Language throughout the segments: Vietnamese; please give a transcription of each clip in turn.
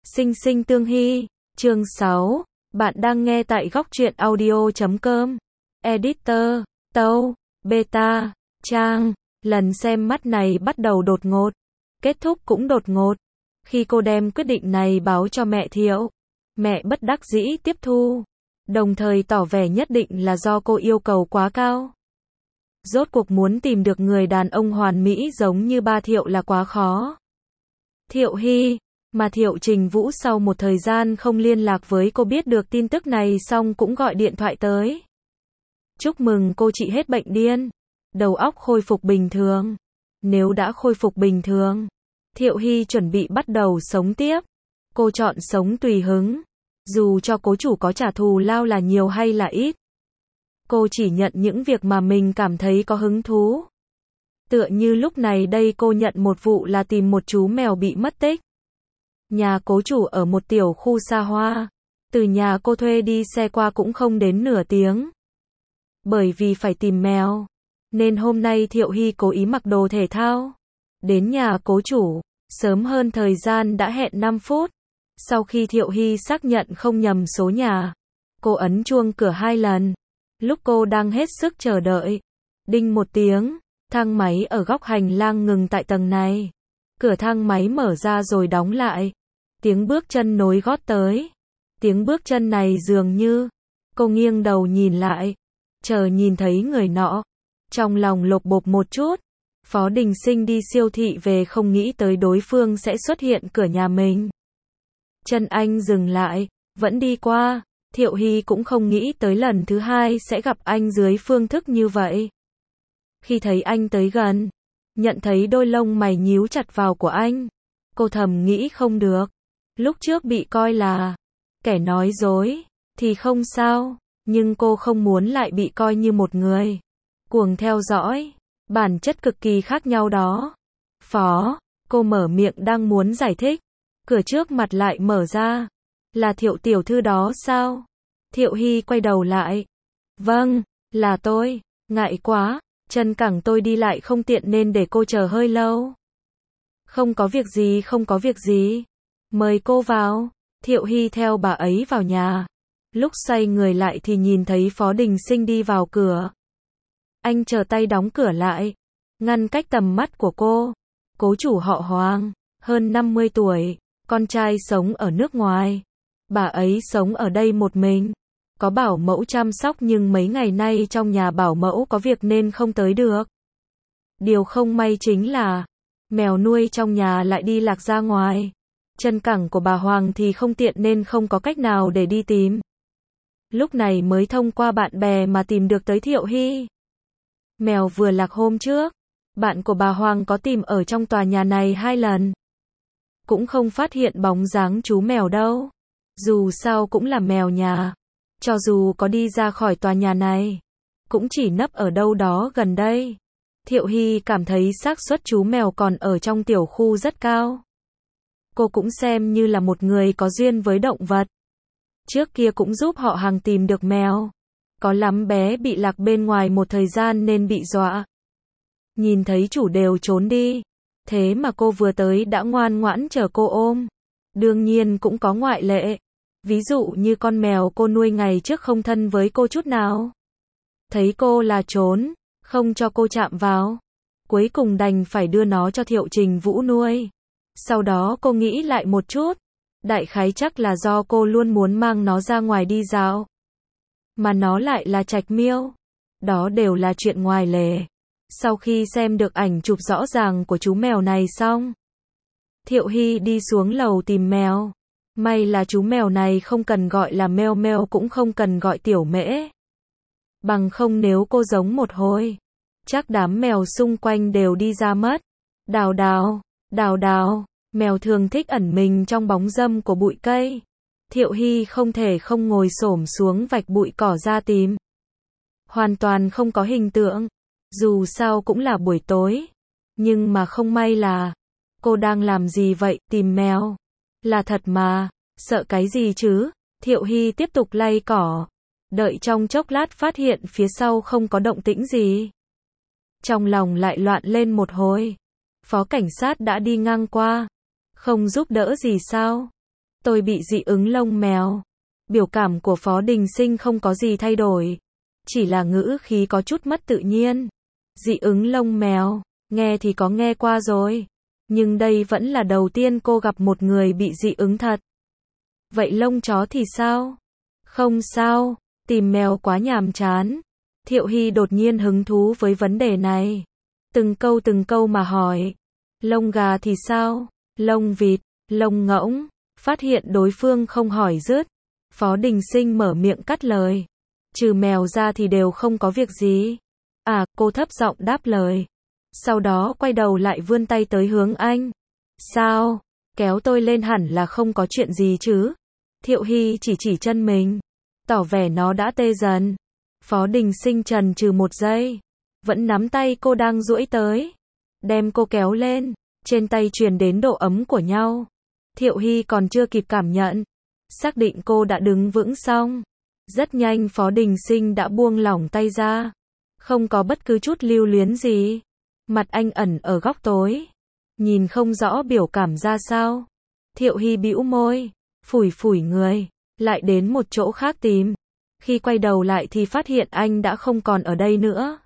Sinh sinh tương hy, chương 6, bạn đang nghe tại góc truyện audio.com. Editor, Tâu, Beta, Trang, lần xem mắt này bắt đầu đột ngột, kết thúc cũng đột ngột. Khi cô đem quyết định này báo cho mẹ Thiệu, mẹ bất đắc dĩ tiếp thu, đồng thời tỏ vẻ nhất định là do cô yêu cầu quá cao. Rốt cuộc muốn tìm được người đàn ông hoàn mỹ giống như ba Thiệu là quá khó. Thiệu Hy, mà Thiệu Trình Vũ sau một thời gian không liên lạc với cô biết được tin tức này xong cũng gọi điện thoại tới. Chúc mừng cô trị hết bệnh điên, đầu óc khôi phục bình thường. Nếu đã khôi phục bình thường, Thiệu Hy chuẩn bị bắt đầu sống tiếp. Cô chọn sống tùy hứng, dù cho cố chủ có trả thù lao là nhiều hay là ít. Cô chỉ nhận những việc mà mình cảm thấy có hứng thú. Tựa như lúc này đây cô nhận một vụ là tìm một chú mèo bị mất tích. Nhà cố chủ ở một tiểu khu xa hoa. Từ nhà cô thuê đi xe qua cũng không đến nửa tiếng. Bởi vì phải tìm mèo, nên hôm nay Thiệu Hy cố ý mặc đồ thể thao. Đến nhà cố chủ, sớm hơn thời gian đã hẹn 5 phút. Sau khi Thiệu Hy xác nhận không nhầm số nhà, cô ấn chuông cửa 2 lần. Lúc cô đang hết sức chờ đợi, đinh một tiếng, thang máy ở góc hành lang ngừng tại tầng này. Cửa thang máy mở ra rồi đóng lại. Tiếng bước chân nối gót tới. Tiếng bước chân này dường như, cô nghiêng đầu nhìn lại, chờ nhìn thấy người nọ. Trong lòng lột bột một chút. Phó Đình Sinh đi siêu thị về không nghĩ tới đối phương sẽ xuất hiện cửa nhà mình. Chân anh dừng lại, vẫn đi qua. Thiệu Hy cũng không nghĩ tới lần thứ hai sẽ gặp anh dưới phương thức như vậy. Khi thấy anh tới gần, nhận thấy đôi lông mày nhíu chặt vào của anh, cô thầm nghĩ không được. Lúc trước bị coi là kẻ nói dối thì không sao, nhưng cô không muốn lại bị coi như một người cuồng theo dõi. Bản chất cực kỳ khác nhau đó. Phó, cô mở miệng đang muốn giải thích, cửa trước mặt lại mở ra. Là Thiệu tiểu thư đó sao? Thiệu Hy quay đầu lại. Vâng, là tôi. Ngại quá, chân cẳng tôi đi lại không tiện nên để cô chờ hơi lâu. Không có việc gì, không có việc gì. Mời cô vào. Thiệu Hy theo bà ấy vào nhà. Lúc xoay người lại thì nhìn thấy Phó Đình Sinh đi vào cửa. Anh trở tay đóng cửa lại, ngăn cách tầm mắt của cô. Cố chủ họ Hoàng, hơn 50 tuổi, con trai sống ở nước ngoài. Bà ấy sống ở đây một mình, có bảo mẫu chăm sóc nhưng mấy ngày nay trong nhà bảo mẫu có việc nên không tới được. Điều không may chính là, mèo nuôi trong nhà lại đi lạc ra ngoài. Chân cẳng của bà Hoàng thì không tiện nên không có cách nào để đi tìm. Lúc này mới thông qua bạn bè mà tìm được tới Thiệu Hy. Mèo vừa lạc hôm trước, bạn của bà Hoàng có tìm ở trong tòa nhà này 2 lần. Cũng không phát hiện bóng dáng chú mèo đâu. Dù sao cũng là mèo nhà. Cho dù có đi ra khỏi tòa nhà này, cũng chỉ nấp ở đâu đó gần đây. Thiệu Hy cảm thấy xác suất chú mèo còn ở trong tiểu khu rất cao. Cô cũng xem như là một người có duyên với động vật. Trước kia cũng giúp họ hàng tìm được mèo. Có lắm bé bị lạc bên ngoài một thời gian nên bị dọa. Nhìn thấy chủ đều trốn đi. Thế mà cô vừa tới đã ngoan ngoãn chờ cô ôm. Đương nhiên cũng có ngoại lệ. Ví dụ như con mèo cô nuôi ngày trước không thân với cô chút nào. Thấy cô là trốn, không cho cô chạm vào. Cuối cùng đành phải đưa nó cho Thiệu Trình Vũ nuôi. Sau đó cô nghĩ lại một chút. Đại khái chắc là do cô luôn muốn mang nó ra ngoài đi dạo. Mà nó lại là trạch miêu. Đó đều là chuyện ngoài lề. Sau khi xem được ảnh chụp rõ ràng của chú mèo này xong, Thiệu Hy đi xuống lầu tìm mèo. May là chú mèo này không cần gọi là meo meo cũng không cần gọi tiểu mễ. Bằng không nếu cô giống một hồi, chắc đám mèo xung quanh đều đi ra mất. Đào đào, đào đào, mèo thường thích ẩn mình trong bóng râm của bụi cây. Thiệu Hy không thể không ngồi xổm xuống vạch bụi cỏ ra tìm. Hoàn toàn không có hình tượng. Dù sao cũng là buổi tối. Nhưng mà không may là, cô đang làm gì vậy, tìm mèo. Là thật mà, sợ cái gì chứ? Thiệu Hy tiếp tục lay cỏ. Đợi trong chốc lát phát hiện phía sau không có động tĩnh gì. Trong lòng lại loạn lên một hồi. Phó cảnh sát đã đi ngang qua. Không giúp đỡ gì sao? Tôi bị dị ứng lông mèo. Biểu cảm của Phó Đình Sinh không có gì thay đổi. Chỉ là ngữ khí có chút mất tự nhiên. Dị ứng lông mèo, nghe thì có nghe qua rồi. Nhưng đây vẫn là đầu tiên cô gặp một người bị dị ứng thật. Vậy lông chó thì sao? Không sao, tìm mèo quá nhàm chán. Thiệu Hy đột nhiên hứng thú với vấn đề này. Từng câu mà hỏi. Lông gà thì sao? Lông vịt, lông ngỗng. Phát hiện đối phương không hỏi dứt. Phó Đình Sinh mở miệng cắt lời. Trừ mèo ra thì đều không có việc gì. À, cô thấp giọng đáp lời. Sau đó quay đầu lại vươn tay tới hướng anh. Sao? Kéo tôi lên hẳn là không có chuyện gì chứ? Thiệu Hy chỉ chân mình. Tỏ vẻ nó đã tê dần. Phó Đình Sinh chần chừ một giây. Vẫn nắm tay cô đang duỗi tới. Đem cô kéo lên. Trên tay truyền đến độ ấm của nhau. Thiệu Hy còn chưa kịp cảm nhận. Xác định cô đã đứng vững xong. Rất nhanh Phó Đình Sinh đã buông lỏng tay ra. Không có bất cứ chút lưu luyến gì. Mặt anh ẩn ở góc tối. Nhìn không rõ biểu cảm ra sao. Thiệu Hy bĩu môi. Phủi người. Lại đến một chỗ khác tìm. Khi quay đầu lại thì phát hiện anh đã không còn ở đây nữa.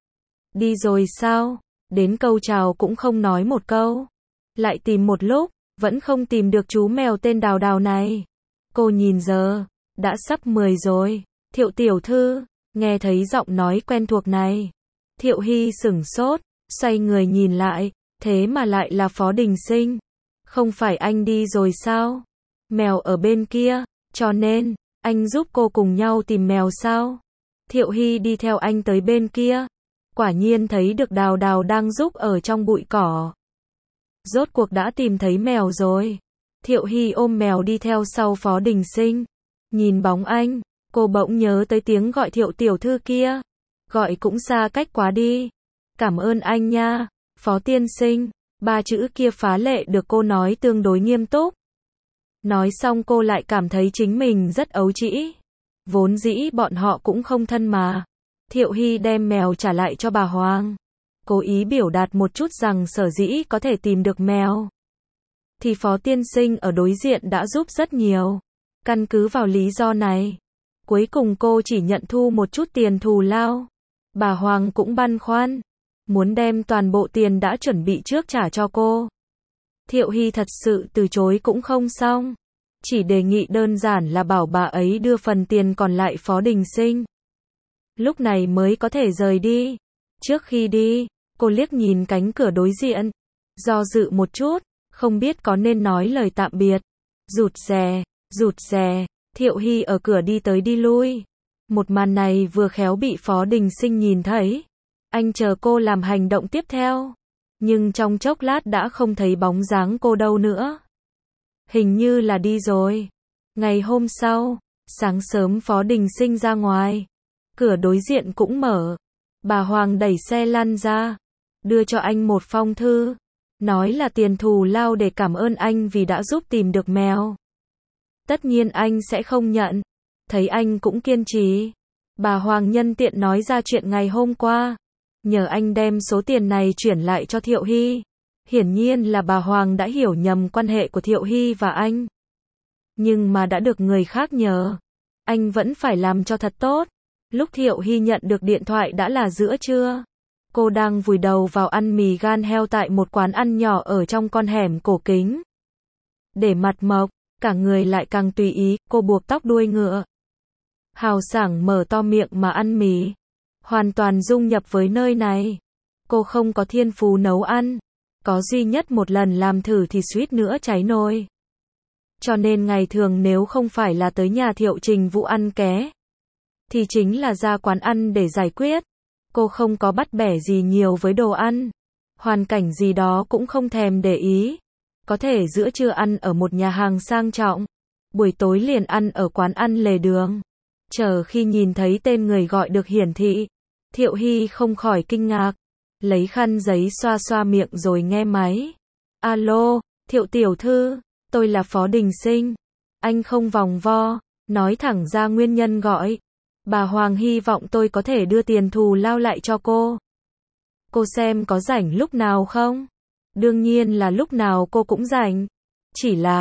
Đi rồi sao? Đến câu chào cũng không nói một câu. Lại tìm một lúc. Vẫn không tìm được chú mèo tên Đào Đào này. Cô nhìn giờ. Đã sắp 10 rồi. Thiệu tiểu thư. Nghe thấy giọng nói quen thuộc này. Thiệu Hy sửng sốt. Xoay người nhìn lại. Thế mà lại là Phó Đình Sinh. Không phải anh đi rồi sao? Mèo ở bên kia. Cho nên, anh giúp cô cùng nhau tìm mèo sao? Thiệu Hy đi theo anh tới bên kia. Quả nhiên thấy được Đào Đào đang giúp ở trong bụi cỏ. Rốt cuộc đã tìm thấy mèo rồi. Thiệu Hy ôm mèo đi theo sau Phó Đình Sinh. Nhìn bóng anh, cô bỗng nhớ tới tiếng gọi Thiệu tiểu thư kia. Gọi cũng xa cách quá đi. Cảm ơn anh nha, Phó tiên sinh. 3 chữ kia phá lệ được cô nói tương đối nghiêm túc. Nói xong cô lại cảm thấy chính mình rất ấu trĩ. Vốn dĩ bọn họ cũng không thân mà. Thiệu Hy đem mèo trả lại cho bà Hoàng. Cố ý biểu đạt một chút rằng sở dĩ có thể tìm được mèo. Thì Phó tiên sinh ở đối diện đã giúp rất nhiều. Căn cứ vào lý do này. Cuối cùng cô chỉ nhận thu một chút tiền thù lao. Bà Hoàng cũng băn khoăn. Muốn đem toàn bộ tiền đã chuẩn bị trước trả cho cô. Thiệu Hy thật sự từ chối cũng không xong. Chỉ đề nghị đơn giản là bảo bà ấy đưa phần tiền còn lại Phó Đình Sinh. Lúc này mới có thể rời đi. Trước khi đi, cô liếc nhìn cánh cửa đối diện. Do dự một chút, không biết có nên nói lời tạm biệt. Rụt rè, Thiệu Hy ở cửa đi tới đi lui. Một màn này vừa khéo bị Phó Đình Sinh nhìn thấy. Anh chờ cô làm hành động tiếp theo. Nhưng trong chốc lát đã không thấy bóng dáng cô đâu nữa. Hình như là đi rồi. Ngày hôm sau, sáng sớm Phó Đình Sinh ra ngoài. Cửa đối diện cũng mở. Bà Hoàng đẩy xe lăn ra. Đưa cho anh một phong thư. Nói là tiền thù lao để cảm ơn anh vì đã giúp tìm được mèo. Tất nhiên anh sẽ không nhận. Thấy anh cũng kiên trì. Bà Hoàng nhân tiện nói ra chuyện ngày hôm qua. Nhờ anh đem số tiền này chuyển lại cho Thiệu Hy. Hiển nhiên là bà Hoàng đã hiểu nhầm quan hệ của Thiệu Hy và anh. Nhưng mà đã được người khác nhờ. Anh vẫn phải làm cho thật tốt. Lúc Thiệu Hy nhận được điện thoại đã là giữa trưa. Cô đang vùi đầu vào ăn mì gan heo tại một quán ăn nhỏ ở trong con hẻm cổ kính. Để mặt mộc, cả người lại càng tùy ý, cô buộc tóc đuôi ngựa. Hào sảng mở to miệng mà ăn mì. Hoàn toàn dung nhập với nơi này. Cô không có thiên phú nấu ăn. Có duy nhất một lần làm thử thì suýt nữa cháy nồi. Cho nên ngày thường nếu không phải là tới nhà Thiệu Trình Vũ ăn ké, thì chính là ra quán ăn để giải quyết. Cô không có bắt bẻ gì nhiều với đồ ăn. Hoàn cảnh gì đó cũng không thèm để ý. Có thể giữa trưa ăn ở một nhà hàng sang trọng. Buổi tối liền ăn ở quán ăn lề đường. Chờ khi nhìn thấy tên người gọi được hiển thị, Thiệu Hy không khỏi kinh ngạc. Lấy khăn giấy xoa xoa miệng rồi nghe máy. Alo, Thiệu tiểu thư, tôi là Phó Đình Sinh. Anh không vòng vo, nói thẳng ra nguyên nhân gọi. Bà Hoàng hy vọng tôi có thể đưa tiền thù lao lại cho cô. Cô xem có rảnh lúc nào không? Đương nhiên là lúc nào cô cũng rảnh. Chỉ là,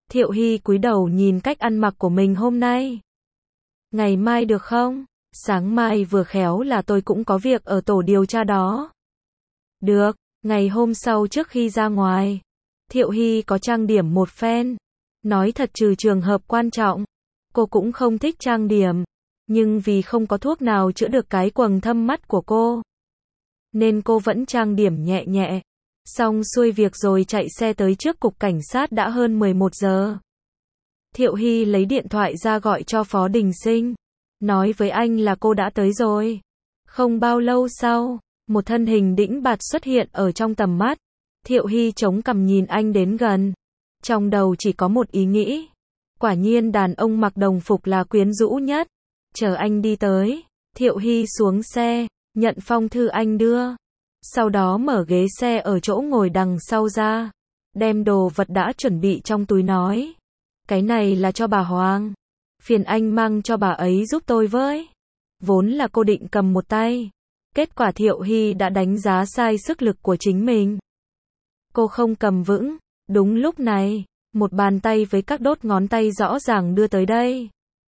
Thiệu Hy cúi đầu nhìn cách ăn mặc của mình hôm nay. Ngày mai được không? Sáng mai vừa khéo là tôi cũng có việc ở tổ điều tra đó. Được, ngày hôm sau trước khi ra ngoài, Thiệu Hy có trang điểm một phen. Nói thật trừ trường hợp quan trọng, cô cũng không thích trang điểm. Nhưng vì không có thuốc nào chữa được cái quầng thâm mắt của cô, nên cô vẫn trang điểm nhẹ nhẹ. Xong xuôi việc rồi chạy xe tới trước cục cảnh sát đã hơn 11 giờ. Thiệu Hy lấy điện thoại ra gọi cho Phó Đình Sinh. Nói với anh là cô đã tới rồi. Không bao lâu sau, một thân hình đĩnh bạt xuất hiện ở trong tầm mắt. Thiệu Hy chống cằm nhìn anh đến gần. Trong đầu chỉ có một ý nghĩ. Quả nhiên đàn ông mặc đồng phục là quyến rũ nhất. Chờ anh đi tới, Thiệu Hy xuống xe, nhận phong thư anh đưa. Sau đó mở ghế xe ở chỗ ngồi đằng sau ra. Đem đồ vật đã chuẩn bị trong túi nói. Cái này là cho bà Hoàng. Phiền anh mang cho bà ấy giúp tôi với. Vốn là cô định cầm một tay. Kết quả Thiệu Hy đã đánh giá sai sức lực của chính mình. Cô không cầm vững. Đúng lúc này, một bàn tay với các đốt ngón tay rõ ràng đưa tới đây.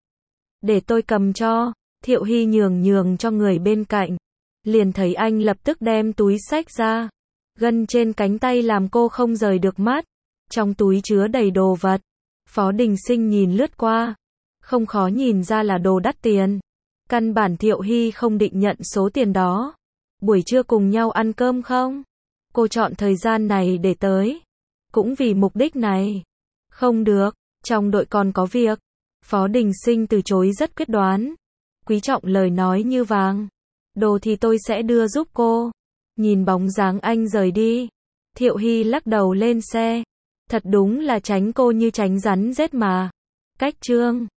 Để tôi cầm cho. Thiệu Hy nhường cho người bên cạnh. Liền thấy anh lập tức đem túi xách ra. Gân trên cánh tay làm cô không rời được mắt. Trong túi chứa đầy đồ vật. Phó Đình Sinh nhìn lướt qua. Không khó nhìn ra là đồ đắt tiền. Căn bản Thiệu Hy không định nhận số tiền đó. Buổi trưa cùng nhau ăn cơm không? Cô chọn thời gian này để tới. Cũng vì mục đích này. Không được, trong đội còn có việc. Phó Đình Sinh từ chối rất quyết đoán. Quý trọng lời nói như vàng. Đồ thì tôi sẽ đưa giúp cô. Nhìn bóng dáng anh rời đi. Thiệu Hy lắc đầu lên xe. Thật đúng là tránh cô như tránh rắn rết mà. Cách chương